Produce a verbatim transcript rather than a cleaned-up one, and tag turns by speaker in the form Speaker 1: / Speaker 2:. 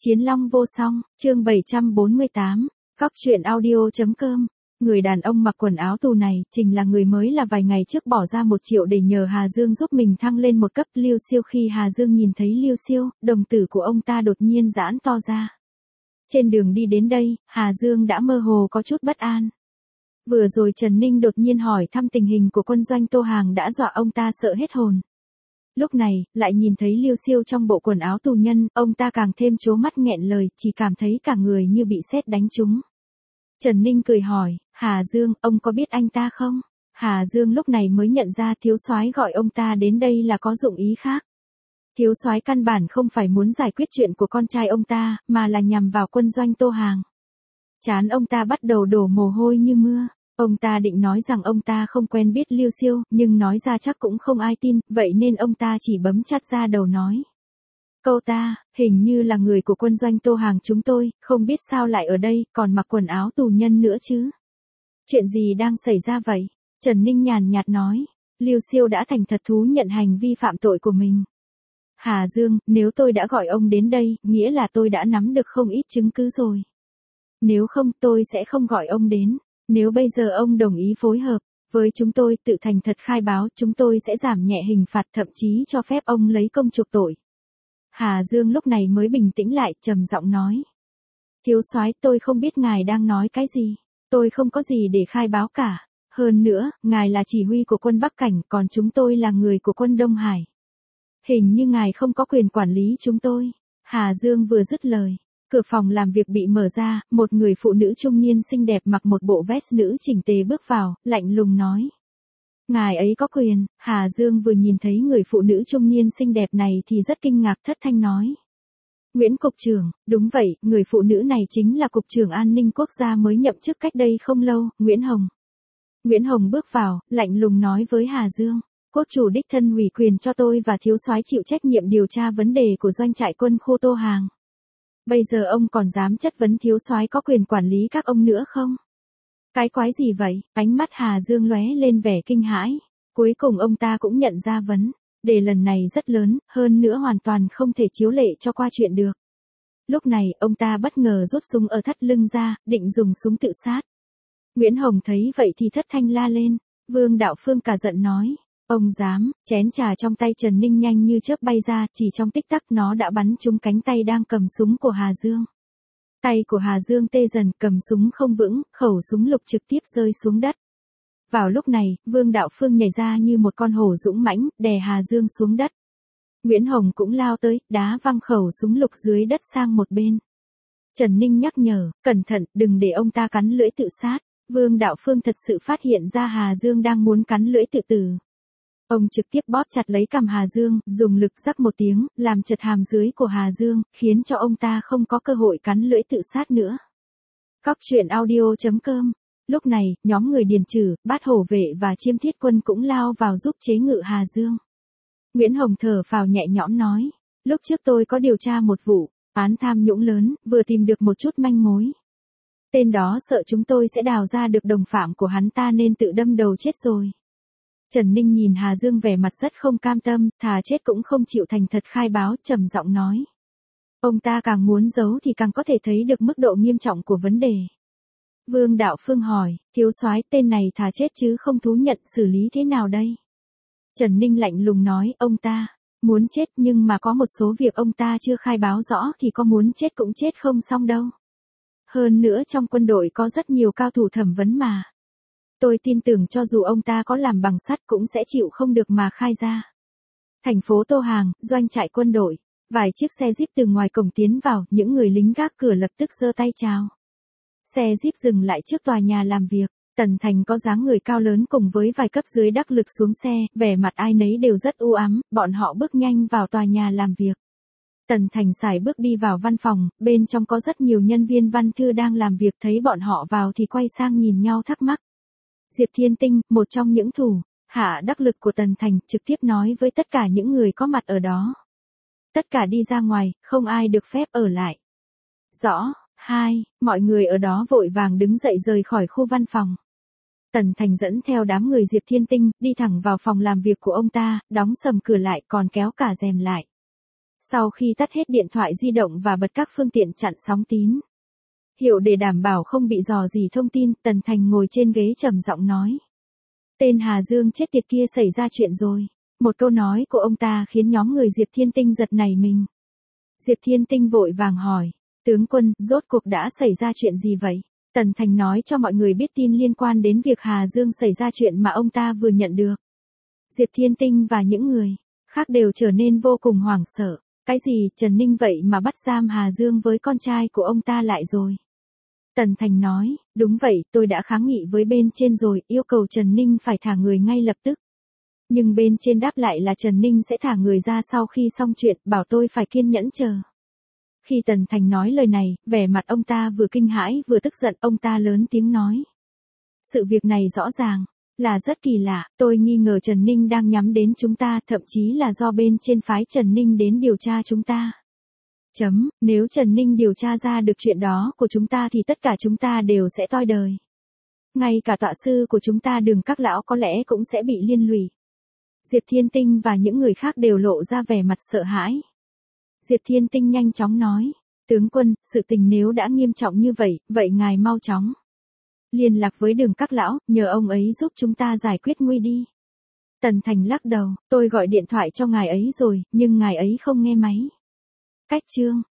Speaker 1: Chiến Long vô song, chương bảy trăm bốn mươi tám, Cóc truyện audio.com. Người đàn ông mặc quần áo tù này, chính là người mới là vài ngày trước bỏ ra một triệu để nhờ Hà Dương giúp mình thăng lên một cấp. Lưu Siêu. Khi Hà Dương nhìn thấy Lưu Siêu, đồng tử của ông ta đột nhiên giãn to ra. Trên đường đi đến đây, Hà Dương đã mơ hồ có chút bất an. Vừa rồi Trần Ninh đột nhiên hỏi thăm tình hình của quân doanh Tô Hàng đã dọa ông ta sợ hết hồn. Lúc này, lại nhìn thấy Lưu Siêu trong bộ quần áo tù nhân, ông ta càng thêm trố mắt nghẹn lời, chỉ cảm thấy cả người như bị sét đánh trúng. Trần Ninh cười hỏi, Hà Dương, ông có biết anh ta không? Hà Dương lúc này mới nhận ra thiếu soái gọi ông ta đến đây là có dụng ý khác. Thiếu soái căn bản không phải muốn giải quyết chuyện của con trai ông ta, mà là nhằm vào quân doanh Tô Hàng. Trán ông ta bắt đầu đổ mồ hôi như mưa. Ông ta định nói rằng ông ta không quen biết Lưu Siêu, nhưng nói ra chắc cũng không ai tin, vậy nên ông ta chỉ bấm chát ra đầu nói. Câu ta, hình như là người của quân doanh Tô Hàng chúng tôi, không biết sao lại ở đây, còn mặc quần áo tù nhân nữa chứ. Chuyện gì đang xảy ra vậy? Trần Ninh nhàn nhạt nói. Lưu Siêu đã thành thật thú nhận hành vi phạm tội của mình. Hà Dương, nếu tôi đã gọi ông đến đây, nghĩa là tôi đã nắm được không ít chứng cứ rồi. Nếu không, tôi sẽ không gọi ông đến. Nếu bây giờ ông đồng ý phối hợp với chúng tôi, tự thành thật khai báo, chúng tôi sẽ giảm nhẹ hình phạt, thậm chí cho phép ông lấy công chuộc tội. Hà Dương lúc này mới bình tĩnh lại, trầm giọng nói. Thiếu soái, tôi không biết ngài đang nói cái gì. Tôi không có gì để khai báo cả. Hơn nữa, ngài là chỉ huy của quân Bắc Cảnh, còn chúng tôi là người của quân Đông Hải. Hình như ngài không có quyền quản lý chúng tôi. Hà Dương vừa dứt lời. Cửa phòng làm việc bị mở ra, một người phụ nữ trung niên xinh đẹp mặc một bộ vest nữ chỉnh tề bước vào, lạnh lùng nói. Ngài ấy có quyền. Hà Dương vừa nhìn thấy người phụ nữ trung niên xinh đẹp này thì rất kinh ngạc, thất thanh nói. Nguyễn Cục trưởng, đúng vậy, người phụ nữ này chính là Cục trưởng An ninh Quốc gia mới nhậm chức cách đây không lâu, Nguyễn Hồng. Nguyễn Hồng bước vào, lạnh lùng nói với Hà Dương. Quốc chủ đích thân ủy quyền cho tôi và thiếu soái chịu trách nhiệm điều tra vấn đề của doanh trại quân khu Tô Hàng. Bây giờ ông còn dám chất vấn thiếu soái có quyền quản lý các ông nữa không? Cái quái gì vậy? Ánh mắt Hà Dương lóe lên vẻ kinh hãi. Cuối cùng ông ta cũng nhận ra vấn đề lần này rất lớn, hơn nữa hoàn toàn không thể chiếu lệ cho qua chuyện được. Lúc này, ông ta bất ngờ rút súng ở thắt lưng ra, định dùng súng tự sát. Nguyễn Hồng thấy vậy thì thất thanh la lên. Vương Đạo Phương cả giận nói. Ông dám, chén trà trong tay Trần Ninh nhanh như chớp bay ra, chỉ trong tích tắc nó đã bắn trúng cánh tay đang cầm súng của Hà Dương. Tay của Hà Dương tê dần, cầm súng không vững, khẩu súng lục trực tiếp rơi xuống đất. Vào lúc này, Vương Đạo Phương nhảy ra như một con hổ dũng mãnh, đè Hà Dương xuống đất. Nguyễn Hồng cũng lao tới, đá văng khẩu súng lục dưới đất sang một bên. Trần Ninh nhắc nhở, cẩn thận, đừng để ông ta cắn lưỡi tự sát. Vương Đạo Phương thật sự phát hiện ra Hà Dương đang muốn cắn lưỡi tự tử. Ông trực tiếp bóp chặt lấy cằm Hà Dương, dùng lực rắc một tiếng, làm chật hàm dưới của Hà Dương, khiến cho ông ta không có cơ hội cắn lưỡi tự sát nữa. Cóc truyện audio.com. Lúc này, nhóm người Điền Trừ, Bát Hổ Vệ và Chiêm Thiết Quân cũng lao vào giúp chế ngự Hà Dương. Nguyễn Hồng thở phào nhẹ nhõm nói, lúc trước tôi có điều tra một vụ án tham nhũng lớn, vừa tìm được một chút manh mối. Tên đó sợ chúng tôi sẽ đào ra được đồng phạm của hắn ta nên tự đâm đầu chết rồi. Trần Ninh nhìn Hà Dương vẻ mặt rất không cam tâm, thà chết cũng không chịu thành thật khai báo, trầm giọng nói. Ông ta càng muốn giấu thì càng có thể thấy được mức độ nghiêm trọng của vấn đề. Vương Đạo Phương hỏi, thiếu soái, tên này thà chết chứ không thú nhận, xử lý thế nào đây? Trần Ninh lạnh lùng nói, ông ta muốn chết nhưng mà có một số việc ông ta chưa khai báo rõ thì có muốn chết cũng chết không xong đâu. Hơn nữa trong quân đội có rất nhiều cao thủ thẩm vấn mà. Tôi tin tưởng cho dù ông ta có làm bằng sắt cũng sẽ chịu không được mà khai ra. Thành phố Tô Hàng, doanh trại quân đội. Vài chiếc xe Jeep từ ngoài cổng tiến vào, những người lính gác cửa lập tức giơ tay chào. Xe Jeep dừng lại trước tòa nhà làm việc. Tần Thành có dáng người cao lớn cùng với vài cấp dưới đắc lực xuống xe, vẻ mặt ai nấy đều rất u ám, bọn họ bước nhanh vào tòa nhà làm việc. Tần Thành sải bước đi vào văn phòng, bên trong có rất nhiều nhân viên văn thư đang làm việc, thấy bọn họ vào thì quay sang nhìn nhau thắc mắc. Diệp Thiên Tinh, một trong những thủ hạ đắc lực của Tần Thành, trực tiếp nói với tất cả những người có mặt ở đó. Tất cả đi ra ngoài, không ai được phép ở lại. Rõ. Hai, mọi người ở đó vội vàng đứng dậy rời khỏi khu văn phòng. Tần Thành dẫn theo đám người Diệp Thiên Tinh, đi thẳng vào phòng làm việc của ông ta, đóng sầm cửa lại còn kéo cả rèm lại. Sau khi tắt hết điện thoại di động và bật các phương tiện chặn sóng tín hiệu để đảm bảo không bị dò dỉ thông tin, Tần Thành ngồi trên ghế trầm giọng nói. Tên Hà Dương chết tiệt kia xảy ra chuyện rồi. Một câu nói của ông ta khiến nhóm người Diệp Thiên Tinh giật nảy mình. Diệp Thiên Tinh vội vàng hỏi, tướng quân, rốt cuộc đã xảy ra chuyện gì vậy? Tần Thành nói cho mọi người biết tin liên quan đến việc Hà Dương xảy ra chuyện mà ông ta vừa nhận được. Diệp Thiên Tinh và những người khác đều trở nên vô cùng hoảng sợ. Cái gì, Trần Ninh vậy mà bắt giam Hà Dương với con trai của ông ta lại rồi? Tần Thành nói, đúng vậy, tôi đã kháng nghị với bên trên rồi, yêu cầu Trần Ninh phải thả người ngay lập tức. Nhưng bên trên đáp lại là Trần Ninh sẽ thả người ra sau khi xong chuyện, bảo tôi phải kiên nhẫn chờ. Khi Tần Thành nói lời này, vẻ mặt ông ta vừa kinh hãi vừa tức giận, ông ta lớn tiếng nói. Sự việc này rõ ràng là rất kỳ lạ, tôi nghi ngờ Trần Ninh đang nhắm đến chúng ta, thậm chí là do bên trên phái Trần Ninh đến điều tra chúng ta. Chấm, nếu Trần Ninh điều tra ra được chuyện đó của chúng ta thì tất cả chúng ta đều sẽ toi đời. Ngay cả tọa sư của chúng ta Đường Các Lão có lẽ cũng sẽ bị liên lụy. Diệp Thiên Tinh và những người khác đều lộ ra vẻ mặt sợ hãi. Diệp Thiên Tinh nhanh chóng nói, tướng quân, sự tình nếu đã nghiêm trọng như vậy, vậy ngài mau chóng liên lạc với Đường Các Lão, nhờ ông ấy giúp chúng ta giải quyết nguy đi. Tần Thành lắc đầu, tôi gọi điện thoại cho ngài ấy rồi, nhưng ngài ấy không nghe máy. Cách chương